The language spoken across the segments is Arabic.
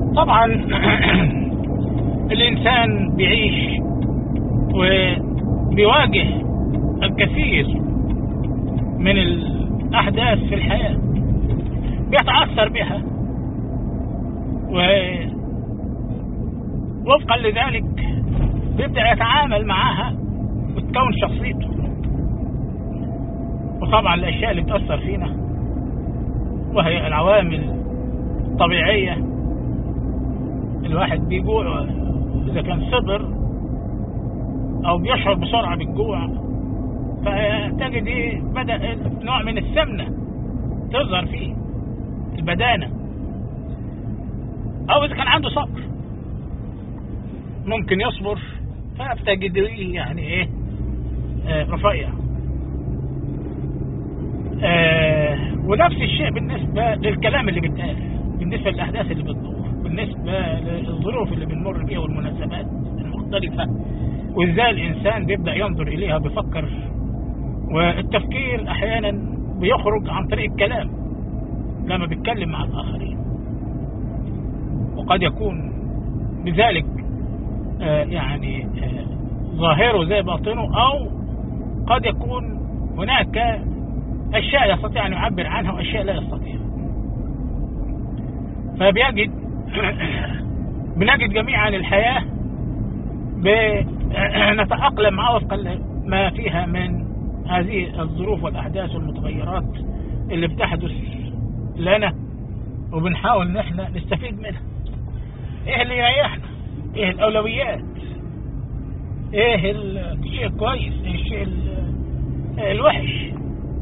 طبعا الإنسان بيعيش وبيواجه الكثير من الأحداث في الحياة، بيتأثر بها، ووفقا لذلك بيبدأ يتعامل معها وتكون شخصيته. وطبعا الأشياء اللي بتأثر فينا وهي العوامل الطبيعية، الواحد بيجوع إذا كان صبر أو بيشعر بسرعة بالجوع، فتجد بدأ نوع من السمنة تظهر فيه، البدانة. أو إذا كان عنده صبر ممكن يصبر فتجد يعني رفيع. ونفس الشيء بالنسبة للكلام اللي بيتقال، بالنسبة للأحداث اللي بتدور، بالنسبة للظروف اللي بنمر بيها والمناسبات المختلفة، وإزاي الإنسان بيبدأ ينظر إليها وبيفكر. والتفكير أحيانا بيخرج عن طريق الكلام لما بيتكلم مع الآخرين، وقد يكون بذلك يعني ظاهره زي باطنه، أو قد يكون هناك أشياء يستطيع أن يعبر عنها وأشياء لا يستطيع. بنجد جميعا الحياة نتأقلم مع وفق ما فيها من هذه الظروف والأحداث والمتغيرات اللي بتحدث لنا، وبنحاول ان احنا نستفيد منها. ايه اللي يريحنا، ايه الأولويات، ايه الشيء الكويس، ايه الشيء الوحش،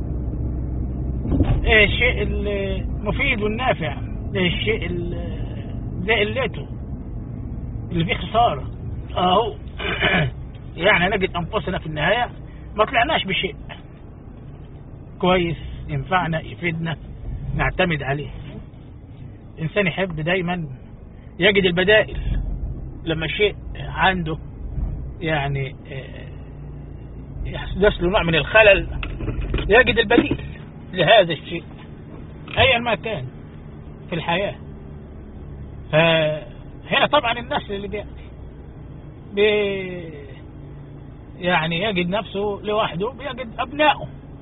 ايه الشيء المفيد والنافع، ايه الشيء زي قلته اللي فيه خسارة. اهو يعني نجد انفسنا في النهاية ما طلعناش بشيء كويس ينفعنا يفيدنا نعتمد عليه. الإنسان يحب دايما يجد البدائل لما شيء عنده يعني يحدث له نوع من الخلل، يجد البديل لهذا الشيء أيا ما كان في الحياة. فهنا طبعا النسل اللي بيأتي يعني يجد نفسه لوحده، بيجد أبنائه،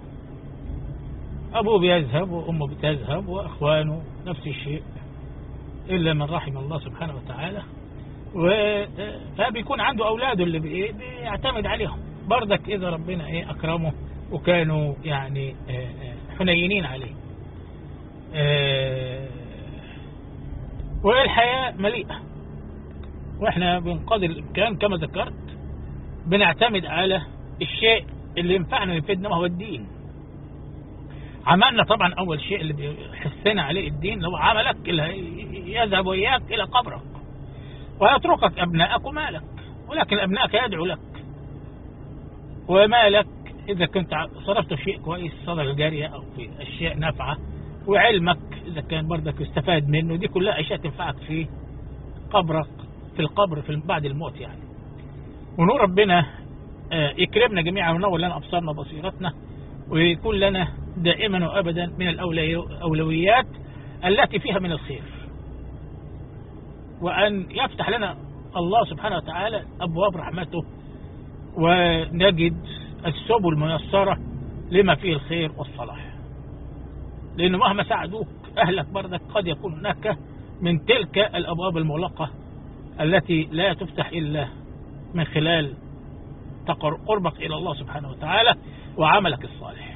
أبوه بيذهب وأمه بتذهب وأخوانه نفس الشيء، إلا من رحم الله سبحانه وتعالى. فبيكون عنده أولاده اللي بيعتمد عليهم برضك إذا ربنا أكرمه وكانوا يعني حنينين عليه. والحياة مليئة، وإحنا بنقدر الإمكان كما ذكرت بنعتمد على الشيء اللي ينفعنا ويفيدنا وهو الدين. عملنا طبعا أول شيء اللي بيحسنا عليه الدين هو عملك اللي يذهب وإياك إلى قبرك ويتركك أبنائك ومالك، ولكن أبنائك يدعو لك، ومالك إذا كنت صرفت في شيء كويس، صدقة جارية أو في أشياء نافعة، وعلمك إذا كان برضك يستفاد منه، دي كلها أشياء تنفعك في قبرك، في القبر في بعد الموت يعني. ونور ربنا يكرمنا جميعا ونور لنا أبصارنا وبصيرتنا، ويكون لنا دائما وأبدا من الأولويات التي فيها من الخير، وأن يفتح لنا الله سبحانه وتعالى أبواب رحمته، ونجد السبل ميسرة لما فيه الخير والصلاح. لأنه مهما ساعدوك أهلك برضك قد يكون هناك من تلك الأبواب المغلقة التي لا تفتح إلا من خلال قربك إلى الله سبحانه وتعالى وعملك الصالح.